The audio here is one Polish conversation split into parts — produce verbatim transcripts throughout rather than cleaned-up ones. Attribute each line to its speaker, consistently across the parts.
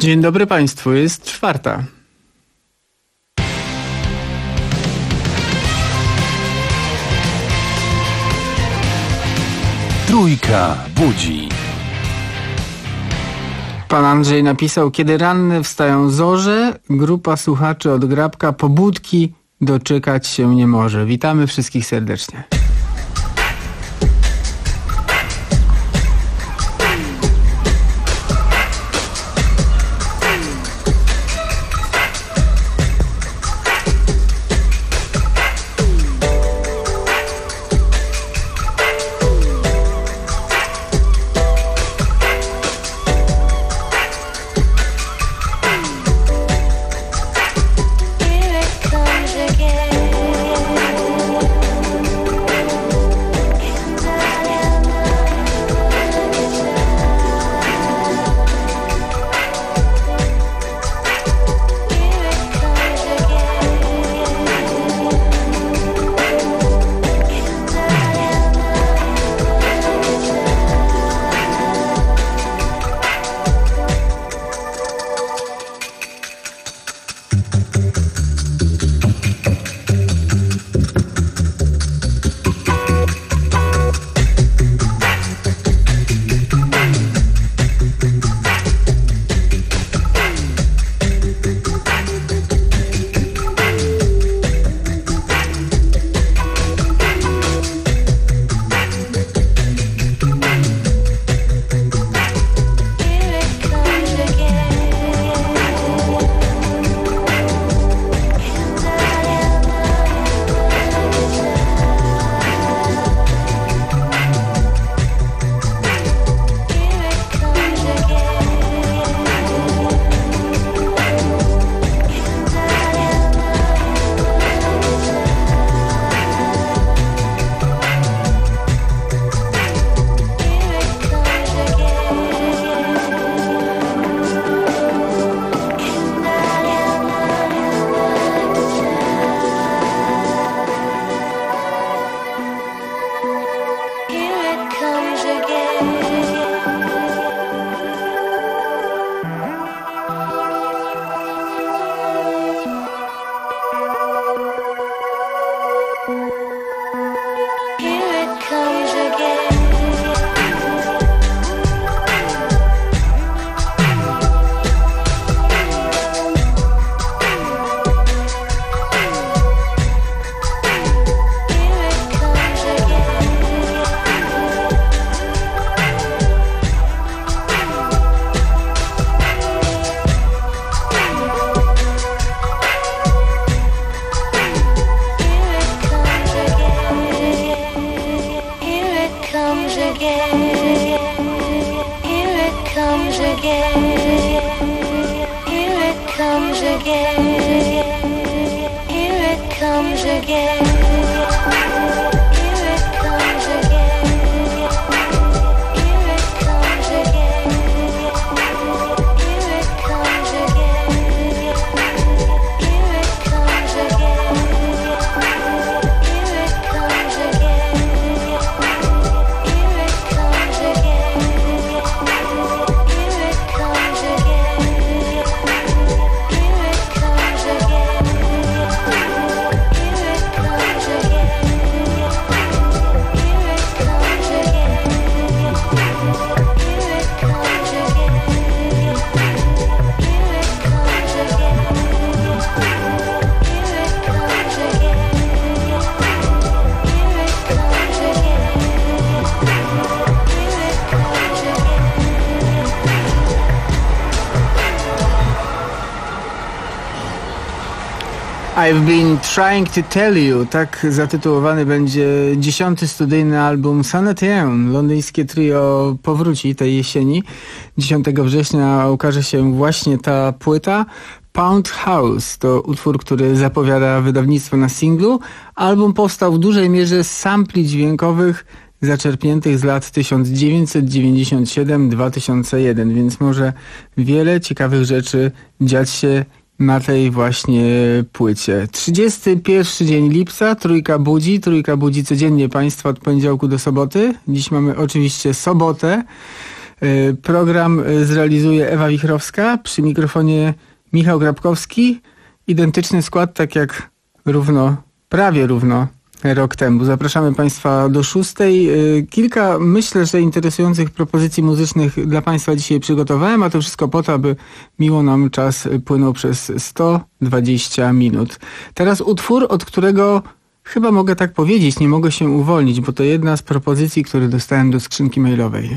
Speaker 1: Dzień dobry Państwu, jest czwarta.
Speaker 2: Trójka budzi.
Speaker 1: Pan Andrzej napisał: kiedy ranne wstają zorze, grupa słuchaczy od Grabka pobudki doczekać się nie może. Witamy wszystkich serdecznie. I've been trying to tell you, tak zatytułowany będzie dziesiąty studyjny album Sanatien. Londyńskie trio powróci tej jesieni. dziesiątego września ukaże się właśnie ta płyta. Pound House to utwór, który zapowiada wydawnictwo na singlu. Album powstał w dużej mierze z sampli dźwiękowych zaczerpniętych z lat tysiąc dziewięćset dziewięćdziesiąt siedem do dwa tysiące jeden, więc może wiele ciekawych rzeczy dziać się na tej właśnie płycie. trzydziesty pierwszy dzień lipca, Trójka budzi. Trójka budzi codziennie Państwa od poniedziałku do soboty. Dziś mamy oczywiście sobotę. Program zrealizuje Ewa Wichrowska, przy mikrofonie Michał Grabkowski. Identyczny skład, tak jak równo, prawie równo rok temu. Zapraszamy Państwa do szóstej. Kilka, myślę, że interesujących propozycji muzycznych dla Państwa dzisiaj przygotowałem, a to wszystko po to, aby miło nam czas płynął przez sto dwadzieścia minut. Teraz utwór, od którego chyba mogę tak powiedzieć, nie mogę się uwolnić, bo to jedna z propozycji, które dostałem do skrzynki mailowej.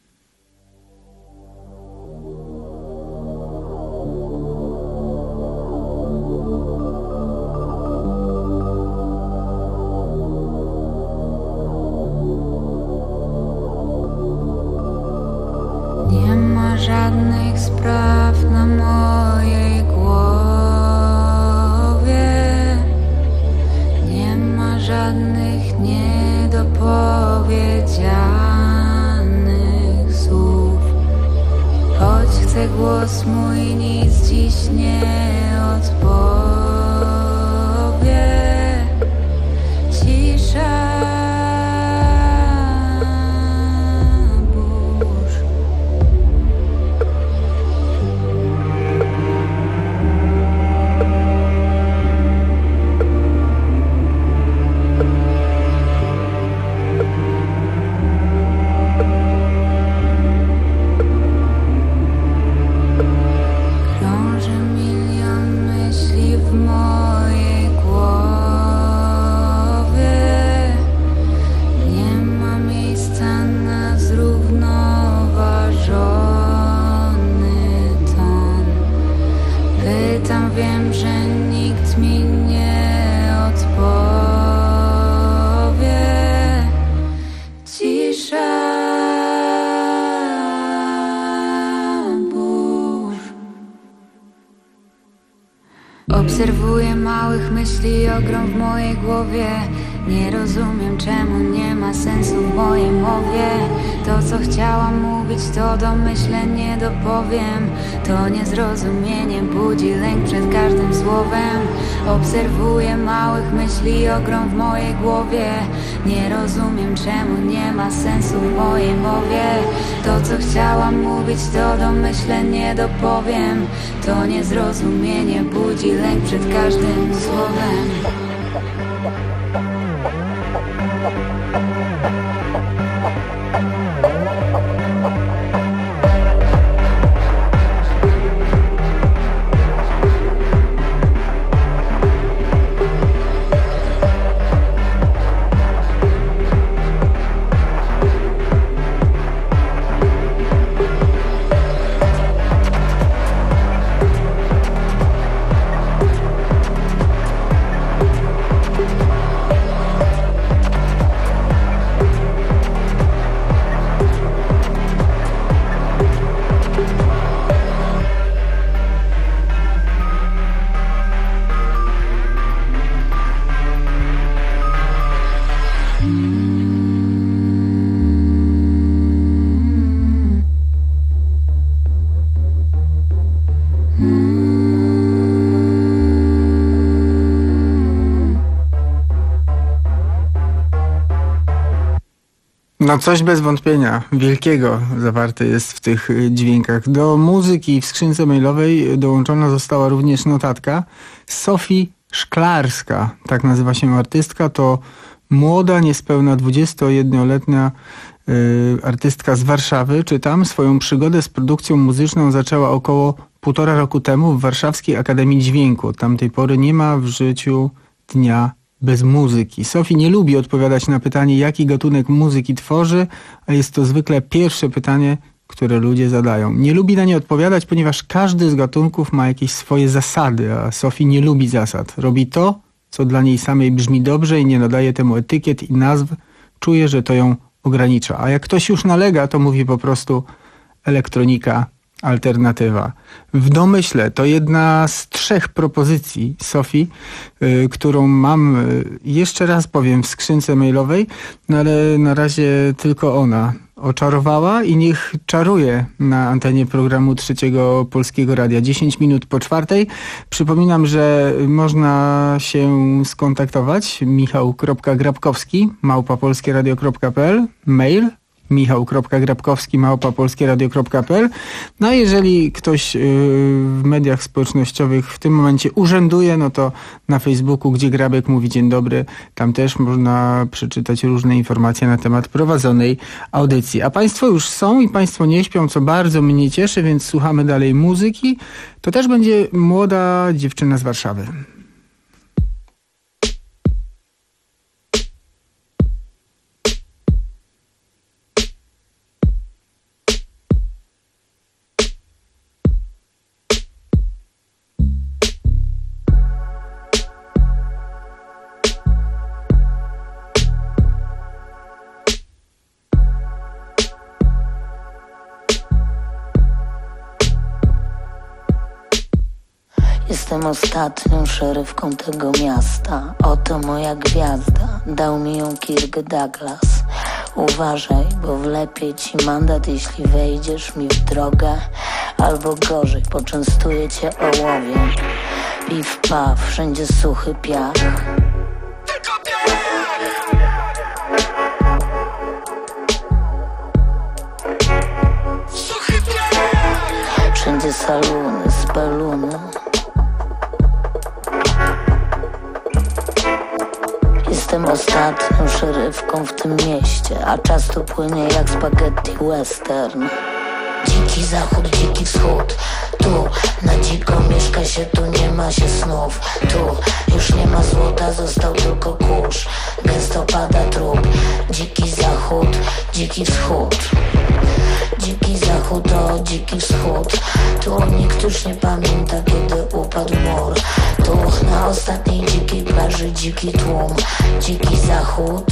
Speaker 3: Nie ma żadnych spraw na mojej głowie, nie ma żadnych niedopowiedzianych słów. Choć chcę głos mój nic dziś nie odpowie. Cisza. Obserwuję małych myśli ogrom w mojej głowie. Nie rozumiem, czemu nie ma sensu w mojej mowie. To, co chciałam mówić, to domyślenie dopowiem. To niezrozumienie budzi lęk przed każdym słowem. Obserwuję małych myśli ogrom w mojej głowie. Nie rozumiem, czemu nie ma sensu w mojej mowie. To, co chciałam mówić, to domyślenie dopowiem. To niezrozumienie budzi lęk przed każdym słowem.
Speaker 1: No coś bez wątpienia wielkiego zawarte jest w tych dźwiękach. Do muzyki w skrzynce mailowej dołączona została również notatka. Sofii Szklarska, tak nazywa się artystka, to młoda, niespełna dwudziestojednoletnia y, artystka z Warszawy. Czytam, swoją przygodę z produkcją muzyczną zaczęła około półtora roku temu w Warszawskiej Akademii Dźwięku. Od tamtej pory nie ma w życiu dnia bez muzyki. Sofii nie lubi odpowiadać na pytanie, jaki gatunek muzyki tworzy, a jest to zwykle pierwsze pytanie, które ludzie zadają. Nie lubi na nie odpowiadać, ponieważ każdy z gatunków ma jakieś swoje zasady, a Sofii nie lubi zasad. Robi to, co dla niej samej brzmi dobrze i nie nadaje temu etykiet i nazw. Czuje, że to ją ogranicza. A jak ktoś już nalega, to mówi po prostu elektronika, alternatywa. W domyśle to jedna z trzech propozycji Sofii, y, którą mam, y, jeszcze raz powiem, w skrzynce mailowej, no ale na razie tylko ona oczarowała i niech czaruje na antenie programu Trzeciego Polskiego Radia. dziesięć minut po czwartej. Przypominam, że można się skontaktować michał kropka grabkowski małpa polskieradio kropka p l, mail michał kropka grabkowski małpa polskieradio kropka p l. No a jeżeli ktoś w mediach społecznościowych w tym momencie urzęduje, no to na Facebooku, gdzie Grabek mówi dzień dobry, tam też można przeczytać różne informacje na temat prowadzonej audycji. A Państwo już są i Państwo nie śpią, co bardzo mnie cieszy, więc słuchamy dalej muzyki. To też będzie młoda dziewczyna z Warszawy.
Speaker 4: Jestem ostatnią szeryfką tego miasta. Oto moja gwiazda, dał mi ją Kirk Douglas. Uważaj, bo wlepię ci mandat, jeśli wejdziesz mi w drogę. Albo gorzej, poczęstuję cię ołowiem. Piw, paw, wszędzie suchy piach. Wszędzie saluny, speluny. Jestem ostatnią szeryfką w tym mieście, a czas tu płynie jak spaghetti western. Dziki zachód, dziki wschód. Tu na dziko mieszka się, tu nie ma się snów. Tu już nie ma złota, został tylko kurz. Gęsto pada trup. Dziki zachód, dziki wschód. Dziki zachód, o dziki wschód. Tu nikt już nie pamięta, kiedy upadł mur. Tu na ostatniej dzikiej plaży dziki tłum. Dziki zachód.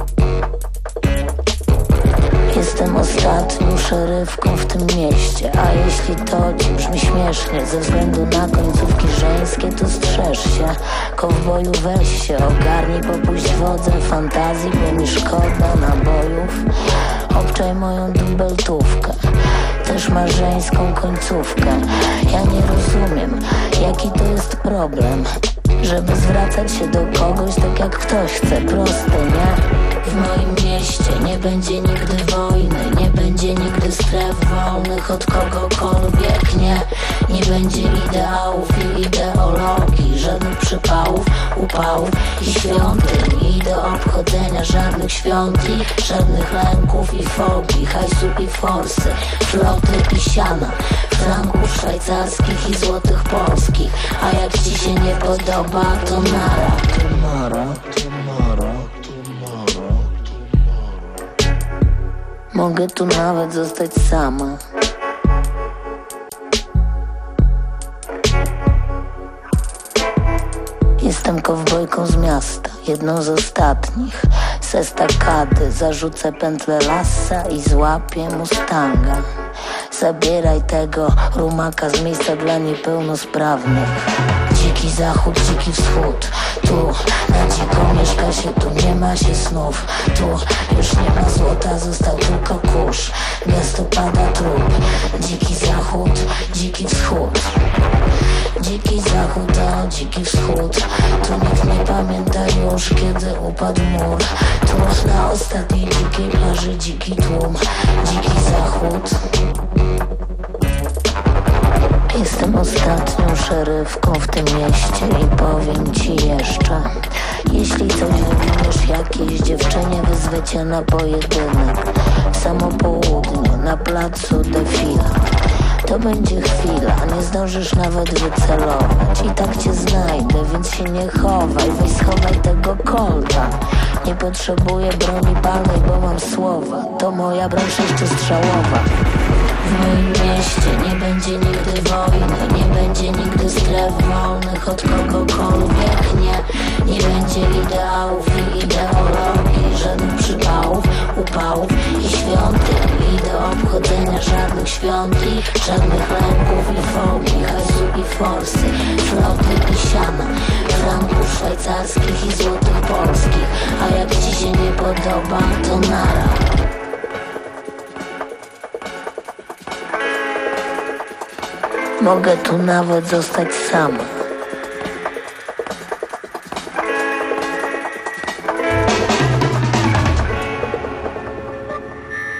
Speaker 4: Jestem ostatnią szeryfką w tym mieście. A jeśli to ci brzmi śmiesznie, ze względu na końcówki żeńskie, to strzeż się. Kowboju, weź się, ogarnij, popuść wodze fantazji, bo mi szkoda nabojów. Obczaj moją dubeltówkę, też ma żeńską końcówkę. Ja nie rozumiem, jaki to jest problem, żeby zwracać się do kogoś tak jak ktoś chce, proste, nie? W moim mieście nie będzie nigdy wojny, nie będzie nigdy stref wolnych od kogokolwiek, nie. Nie będzie ideałów i ideologii, żadnych przypałów, upałów i świątyń. I do obchodzenia żadnych świątyń, żadnych lęków i fobii, hajsu i forsy, floty i siana, franków szwajcarskich i złotych polskich. A jak ci się nie podoba, to nara. To nara, to nara, to nara. Mogę tu nawet zostać sama. Jestem kowbojką z miasta, jedną z ostatnich. Se stakady, zarzucę pętlę lasa i złapię Mustanga. Zabieraj tego rumaka z miejsca dla niepełnosprawnych. Dziki zachód, dziki wschód. Tu na dziko mieszka się, tu nie ma się snów. Tu już nie ma złota, został tylko kurz. Gęsto pada trup. Dziki zachód, dziki wschód. Dziki zachód, a dziki wschód. Tu nikt nie pamięta już, kiedy upadł mur. Tu na ostatniej dzikiej plaży dziki tłum. Dziki zachód. Jestem ostatnią szeryfką w tym mieście i powiem ci jeszcze, jeśli coś wywiniesz jakiejś dziewczynie, wyzwę cię na pojedynek. W samo południe na placu defila. To będzie chwila, nie zdążysz nawet wycelować. I tak cię znajdę, więc się nie chowaj. Weź schowaj tego kolta. Nie potrzebuję broni palnej, bo mam słowa. To moja broń sześciostrzałowa. W moim mieście nie będzie nigdy wojny, nie będzie nigdy stref wolnych od kogokolwiek, nie. Nie będzie ideałów i ideologii, żadnych przypałów, upałów i świątyń. I do obchodzenia żadnych świątyń, żadnych lęków i fobii, hajsu i forsy, floty i siana, franków szwajcarskich i złotych polskich. A jak ci się nie podoba, to nara. Mogę tu nawet zostać sama.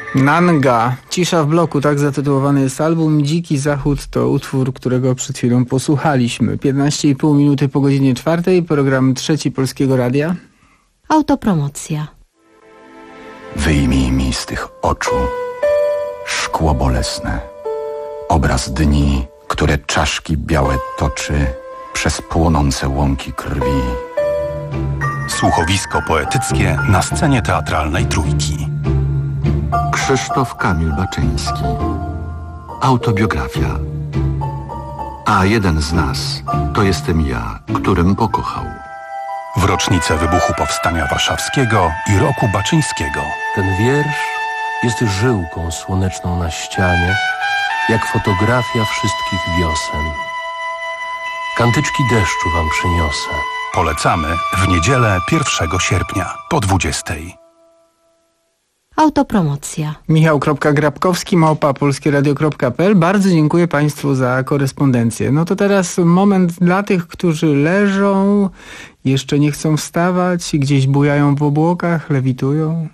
Speaker 1: Nanga, Cisza w bloku, tak zatytułowany jest album. Dziki Zachód to utwór, którego przed chwilą posłuchaliśmy. piętnaście i pół minuty po godzinie czwartej, program Trzeci Polskiego Radia.
Speaker 5: Autopromocja.
Speaker 2: Wyjmij mi z tych oczu szkło bolesne, obraz dni, które czaszki białe toczy przez płonące łąki krwi.
Speaker 6: Słuchowisko poetyckie na scenie teatralnej Trójki.
Speaker 7: Krzysztof Kamil Baczyński. Autobiografia. A jeden z nas to jestem ja, którym pokochał.
Speaker 6: W rocznicę wybuchu Powstania Warszawskiego i roku Baczyńskiego.
Speaker 8: Ten wiersz jest żyłką słoneczną na ścianie, jak fotografia wszystkich wiosen. Kantyczki deszczu wam przyniosę.
Speaker 6: Polecamy w niedzielę pierwszego sierpnia po dwudziestej.
Speaker 5: Autopromocja.
Speaker 1: Michał Grabkowski, małpa polskieradio kropka pe el. Bardzo dziękuję Państwu za korespondencję. No to teraz moment dla tych, którzy leżą, jeszcze nie chcą wstawać, gdzieś bujają w obłokach, lewitują.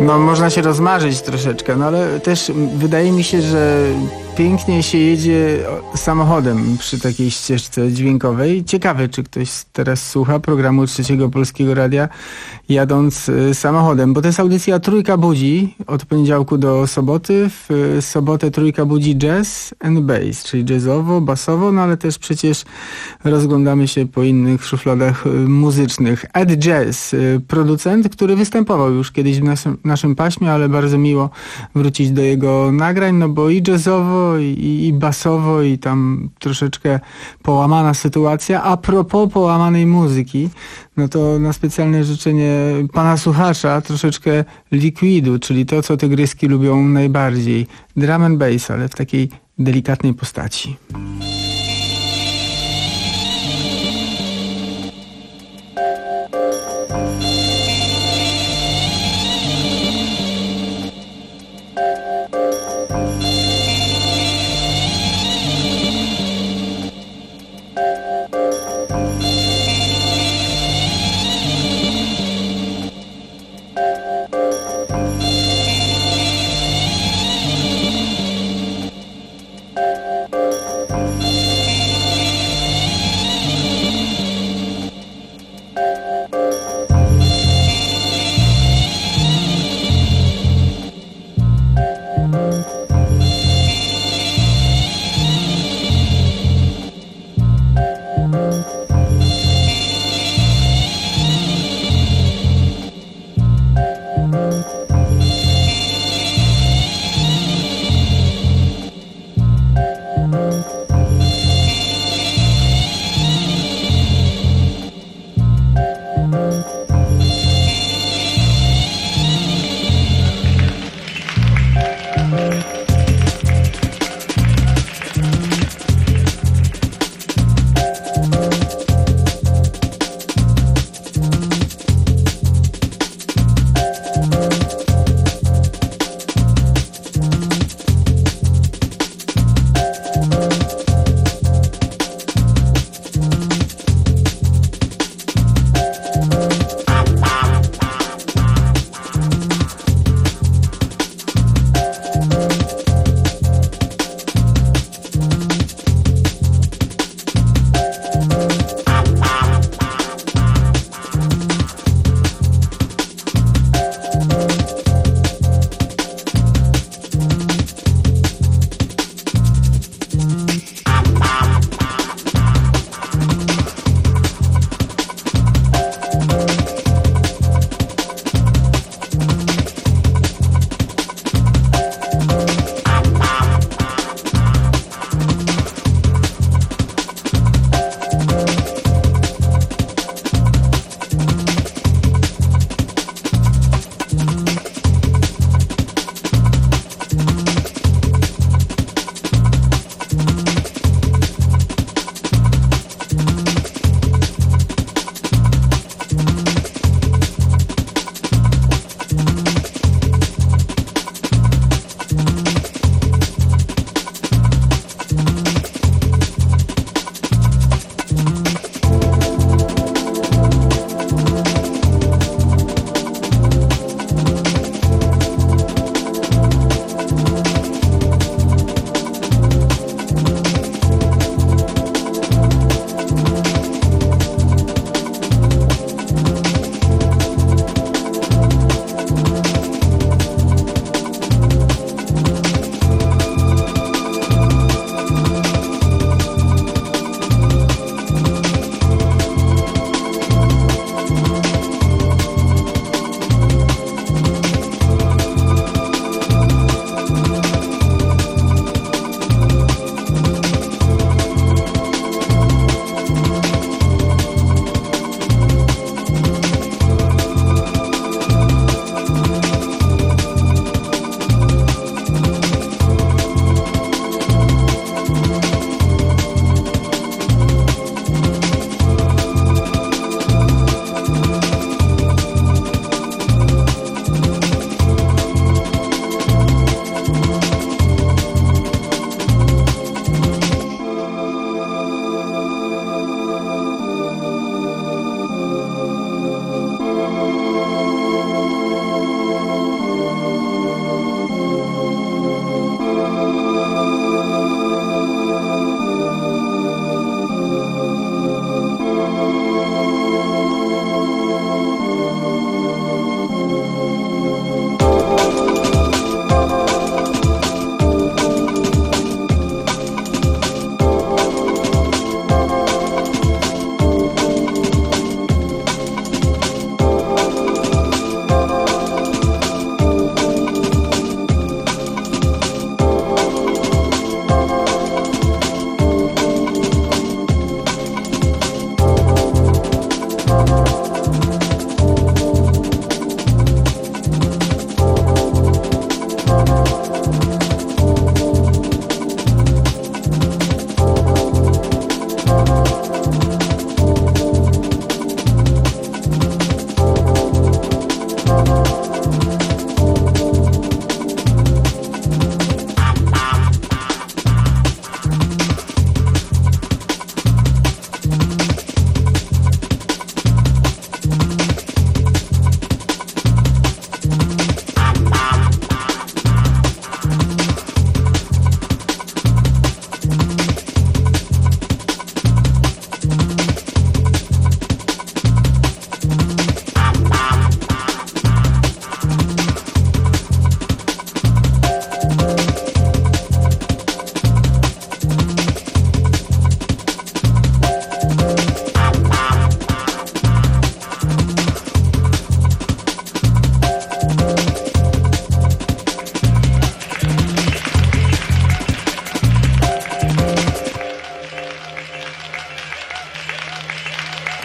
Speaker 1: no można się rozmarzyć troszeczkę, no ale też wydaje mi się, że pięknie się jedzie samochodem przy takiej ścieżce dźwiękowej. Ciekawe, czy ktoś teraz słucha programu Trzeciego Polskiego Radia jadąc samochodem, bo to jest audycja Trójka Budzi od poniedziałku do soboty. W sobotę Trójka Budzi jazz and bass, czyli jazzowo, basowo, no ale też przecież rozglądamy się po innych szufladach muzycznych. Ed Jazz, producent, który występował już kiedyś w naszym, naszym paśmie, ale bardzo miło wrócić do jego nagrań, no bo i jazzowo, i, i basowo, i tam troszeczkę połamana sytuacja. A propos połamanej muzyki, no to na specjalne życzenie pana słuchacza troszeczkę likwidu, czyli to, co tygryski lubią najbardziej. Drum and bass, ale w takiej delikatnej postaci.
Speaker 9: Bye.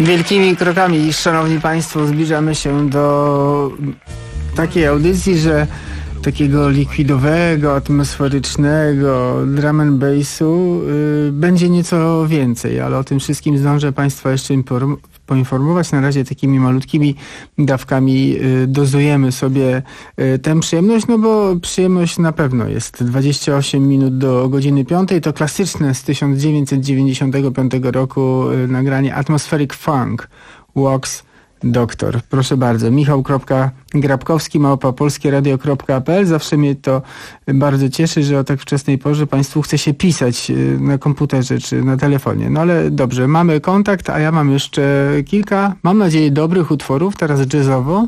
Speaker 1: Wielkimi krokami, szanowni państwo, zbliżamy się do takiej audycji, że takiego likwidowego, atmosferycznego drum and bassu y, będzie nieco więcej, ale o tym wszystkim zdążę państwa jeszcze inform- poinformować. Na razie takimi malutkimi dawkami y, dozujemy sobie y, tę przyjemność, no bo przyjemność na pewno jest. dwadzieścia osiem minut do godziny piątej, to klasyczne z tysiąc dziewięćset dziewięćdziesiątego piątego roku y, nagranie Atmospheric Funk Walks Doktor. Proszę bardzo, Michał.Grabkowski małpa polskieradio kropka p l. Zawsze mnie to bardzo cieszy, że o tak wczesnej porze państwu chce się pisać na komputerze czy na telefonie. No ale dobrze, mamy kontakt, a ja mam jeszcze kilka, mam nadzieję, dobrych utworów, teraz jazzowo.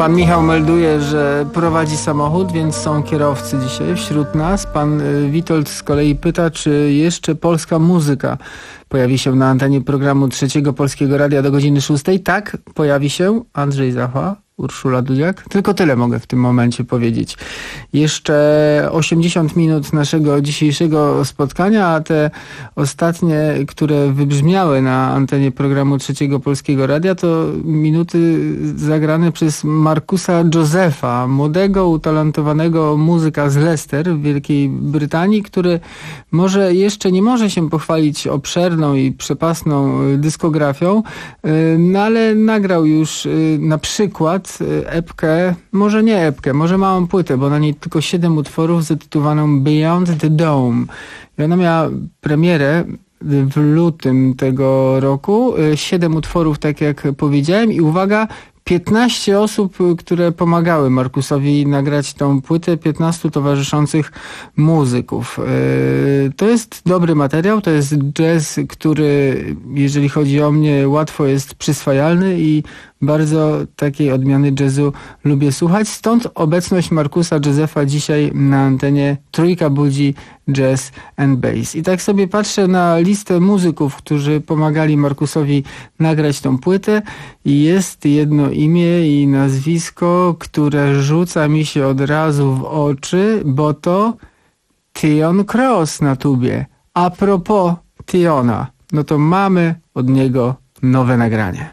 Speaker 1: Pan Michał melduje, że prowadzi samochód, więc są kierowcy dzisiaj wśród nas. Pan Witold z kolei pyta, czy jeszcze polska muzyka pojawi się na antenie programu Trzeciego Polskiego Radia do godziny szóstej. Tak, pojawi się. Andrzej Zachła, Urszula Dudziak. Tylko tyle mogę w tym momencie powiedzieć. Jeszcze osiemdziesiąt minut naszego dzisiejszego spotkania, a te ostatnie, które wybrzmiały na antenie programu Trzeciego Polskiego Radia, to minuty zagrane przez Marcusa Josefa, młodego, utalentowanego muzyka z Leicester w Wielkiej Brytanii, który może jeszcze nie może się pochwalić obszerną i przepasną dyskografią, no ale nagrał już na przykład epkę, może nie epkę, może małą płytę, bo na niej tylko siedem utworów zatytułowaną Beyond the Dome. I ona miała premierę w lutym tego roku. Siedem utworów, tak jak powiedziałem, i uwaga, piętnaście osób, które pomagały Marcusowi nagrać tą płytę, piętnastu towarzyszących muzyków. To jest dobry materiał, to jest jazz, który, jeżeli chodzi o mnie, łatwo jest przyswajalny i bardzo takiej odmiany jazzu lubię słuchać. Stąd obecność Marcusa Josefa dzisiaj na antenie Trójka Budzi Jazz and Bass. I tak sobie patrzę na listę muzyków, którzy pomagali Marcusowi nagrać tą płytę i jest jedno imię i nazwisko, które rzuca mi się od razu w oczy, bo to Tion Cross na tubie. A propos Tiona, no to mamy od niego nowe nagranie.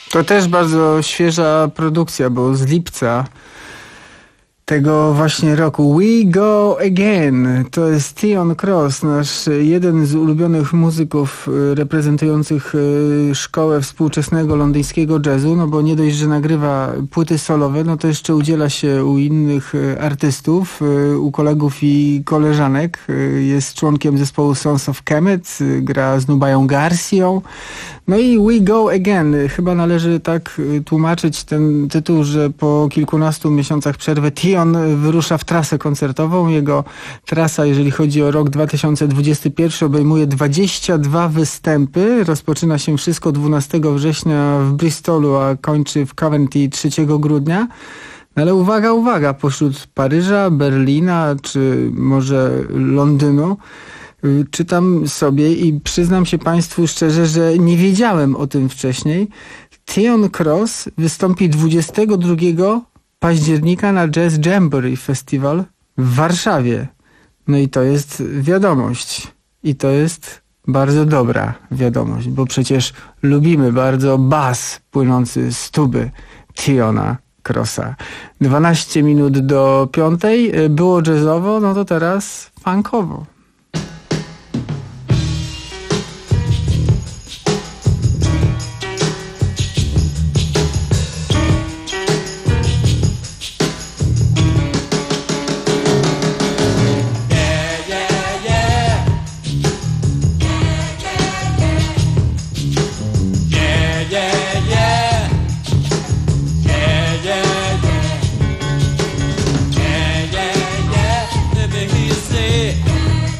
Speaker 1: To też bardzo świeża produkcja, bo z lipca tego właśnie roku. We Go Again. To jest Theon Cross, nasz jeden z ulubionych muzyków reprezentujących szkołę współczesnego londyńskiego jazzu, no bo nie dość, że nagrywa płyty solowe, no to jeszcze udziela się u innych artystów, u kolegów i koleżanek. Jest członkiem zespołu Sons of Kemet, gra z Nubają Garcią. No i We Go Again. Chyba należy tak tłumaczyć ten tytuł, że po kilkunastu miesiącach przerwy Theon wyrusza w trasę koncertową. Jego trasa, jeżeli chodzi o rok dwa tysiące dwudziesty pierwszy, obejmuje dwadzieścia dwa występy. Rozpoczyna się wszystko dwunastego września w Bristolu, a kończy w Coventry trzeciego grudnia. Ale uwaga, uwaga, pośród Paryża, Berlina czy może Londynu czytam sobie i przyznam się Państwu szczerze, że nie wiedziałem o tym wcześniej. Theon Cross wystąpi dwudziestego drugiego października na Jazz Jamboree Festival w Warszawie. No i to jest wiadomość. I to jest bardzo dobra wiadomość, bo przecież lubimy bardzo bas płynący z tuby Theona Crossa. dwanaście minut do piątej. Było jazzowo, no to teraz funkowo.
Speaker 9: Let me hear you say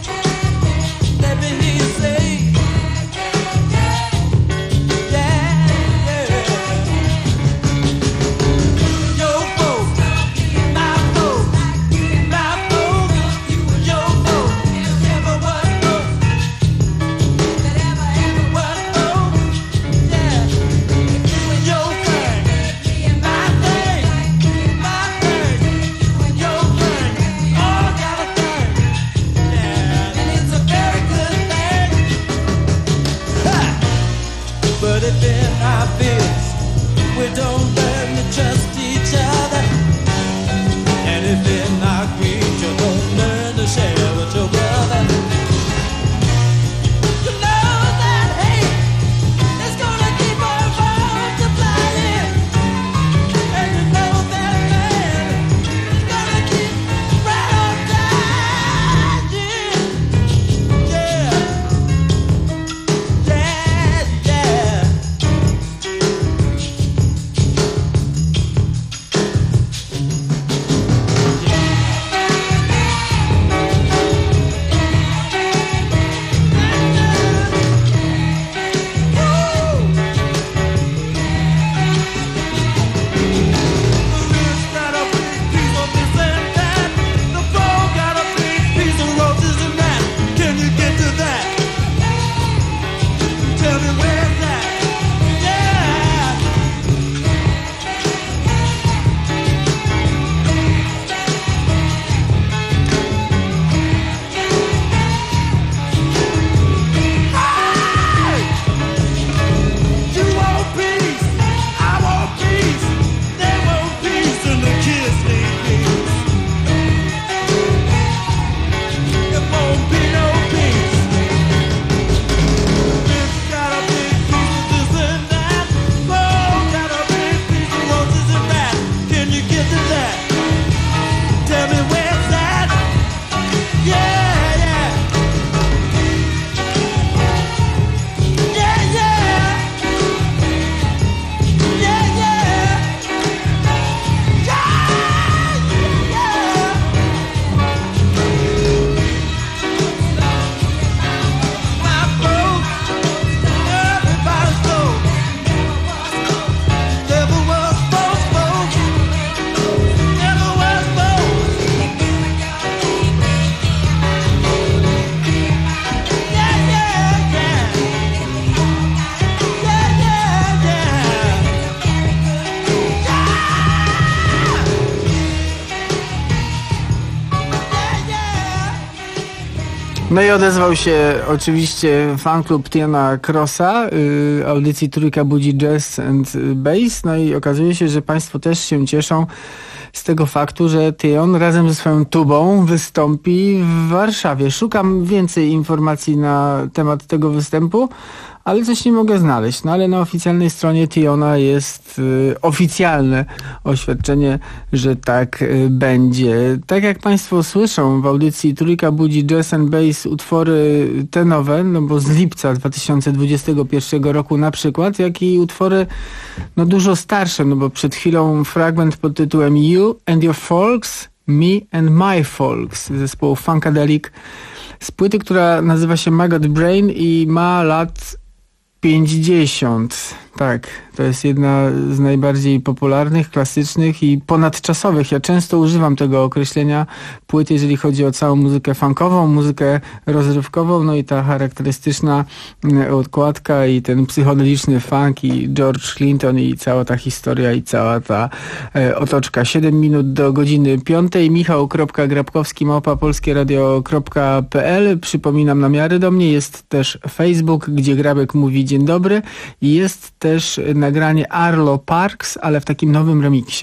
Speaker 1: No i odezwał się oczywiście fanklub Tiona Crossa, yy, audycji Trójka Budzi Jazz and Bass. No i okazuje się, że Państwo też się cieszą z tego faktu, że Tion razem ze swoją tubą wystąpi w Warszawie. Szukam więcej informacji na temat tego występu, ale coś nie mogę znaleźć. No ale na oficjalnej stronie Tiona jest y, oficjalne oświadczenie, że tak y, będzie. Tak jak Państwo słyszą w audycji Trójka Budzi Jazz and Bass utwory te nowe, no bo z lipca dwa tysiące dwudziestego pierwszego roku na przykład, jak i utwory no dużo starsze, no bo przed chwilą fragment pod tytułem You and Your Folks, Me and My Folks zespołu Funkadelic z płyty, która nazywa się Maggot Brain i ma lat pięćdziesiąt. Tak, to jest jedna z najbardziej popularnych, klasycznych i ponadczasowych. Ja często używam tego określenia płyt, jeżeli chodzi o całą muzykę funkową, muzykę rozrywkową, no i ta charakterystyczna okładka i ten psychodeliczny funk i George Clinton i cała ta historia i cała ta e, otoczka. siedem minut do godziny piątej. Michał kropka grabkowski małpa polskieradio kropka p l. Przypominam namiary do mnie. Jest też Facebook, gdzie Grabek mówi dzień dobry i jest też nagranie Arlo Parks, ale w takim nowym remiksie.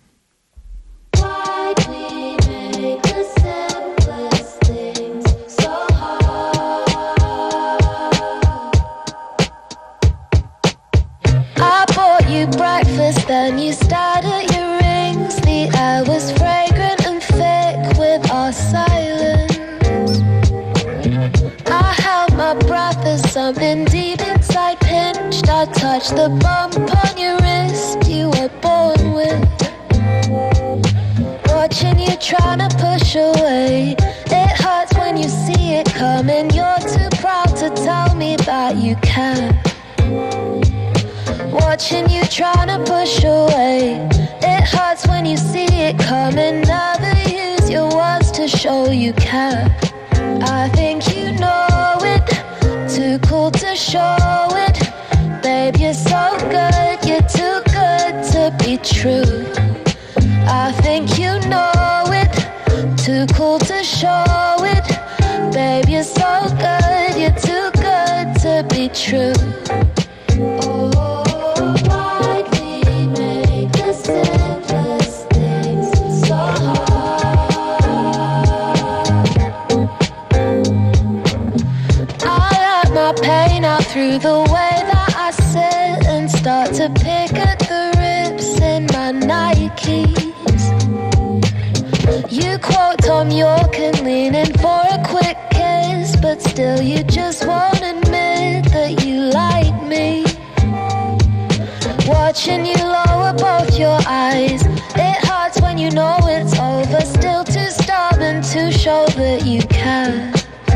Speaker 9: Breakfast, then you started your rings. The air was fragrant and thick with our silence. I held my breath as something deep inside pinched. I touched the bump on your wrist you were born with. Watching you trying to push away. It hurts when you see it coming. You're too proud to tell me that you can't. Watching you trying to push away. It hurts when you see it coming. Never use your words to show you care. I think you know it. Too cool to show it. Babe, you're so good. You're too good to be true. I think you know it. Too cool to show it. Babe, you're so good. You're too good to be true. Oh. Through the way that I sit and start to pick at the rips in my Nikes. You quote Tom York and leaning for a quick kiss, but still you just won't admit that you like me. Watching you lower both your eyes, it hurts when you know it's over. Still too stubborn to show that you can.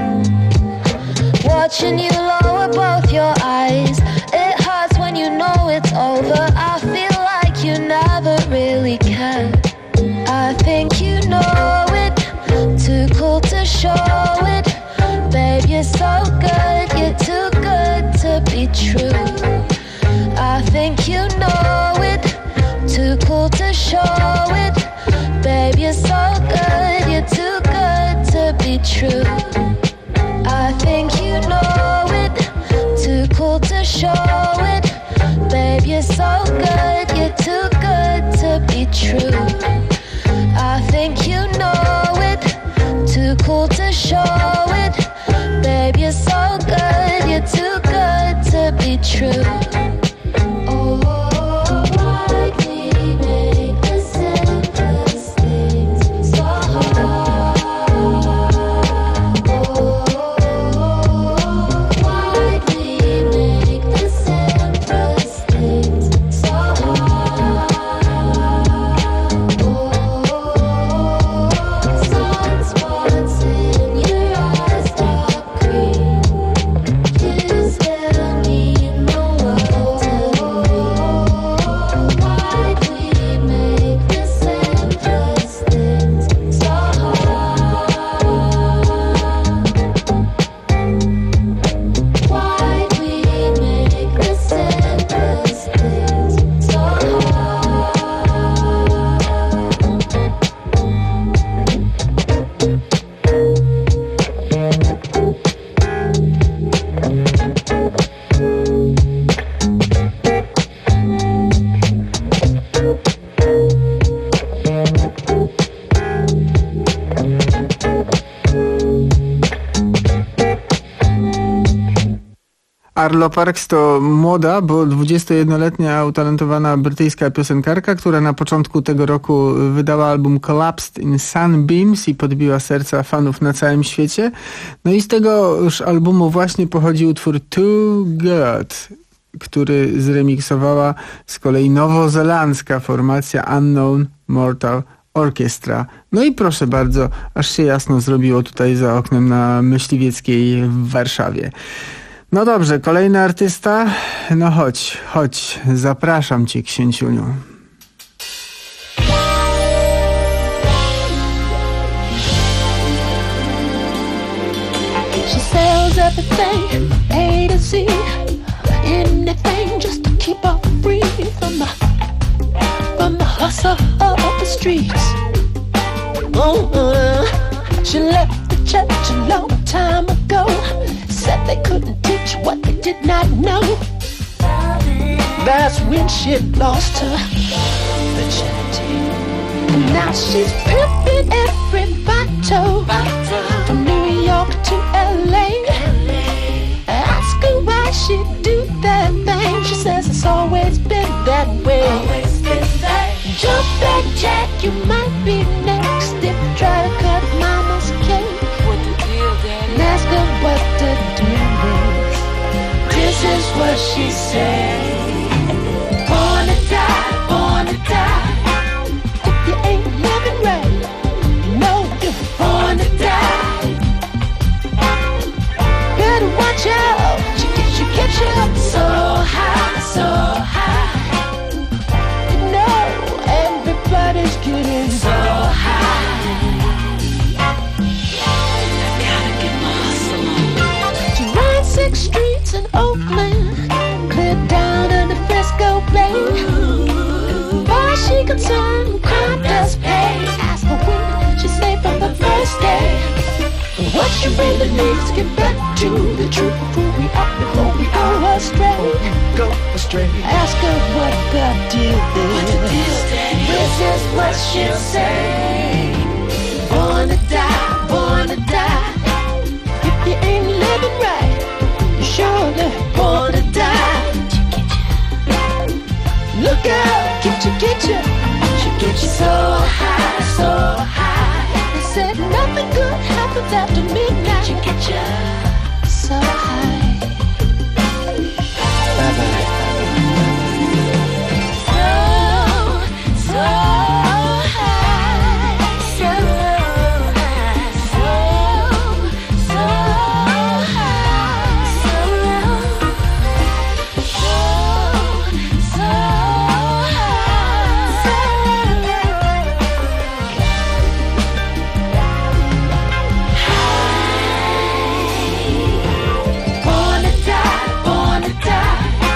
Speaker 9: Watching you lower both your eyes, it hurts when you know it's over. I feel like you never really can. I think you know it, too cool to show it. Babe, you're so good, you're too good to be true. I think you know it, too cool to show it. Babe, you're so good, you're too good to be true. I think you know it, too cool to show it. Babe, you're so good, you're too good to be true. I think you know it, too cool to show it. Babe, you're so good, you're too good to be true. Your
Speaker 1: Arlo Parks to młoda, bo dwudziestojednoletnia utalentowana brytyjska piosenkarka, która na początku tego roku wydała album Collapsed in Sunbeams i podbiła serca fanów na całym świecie. No i z tego już albumu właśnie pochodzi utwór Too Good, który zremiksowała z kolei nowozelandzka formacja Unknown Mortal Orchestra. No i proszę bardzo, aż się jasno zrobiło tutaj za oknem na Myśliwieckiej w Warszawie. No dobrze, kolejny artysta. No chodź, chodź, zapraszam cię, księciuniu.
Speaker 10: She sells everything, A to Z, anything just to keep her free from the, from the hustle of the streets. Oh, uh, she left the church a long time ago. Said they couldn't teach what they did not know. That's when she lost her virginity. And now she's pimping every bottle from New York to L A. Ask her why she do that thing. She says it's always been that way. Jump back, Jack, you might be next if you try to cut mama's cake. And ask her what the deal is. This is what she said. Born to die, born to die. If you ain't living right, you know you're born to die. Better watch out, she gets you, gets you up so high, so high. You know everybody's getting so high. Six streets in Oakland, clear down to the Frisco Bay. Far as she concerned, crime does pay. Ask her when, she say from the first day. What she really needs to get back to the truth before we up, before we go astray. Go astray. Ask her what the deal is. This is what she'll say. Born to die, born to die. If you ain't living right, surely born to die. Look out, get you, get you. She gets you so high, so high. They said nothing good happens after midnight. She get you so high.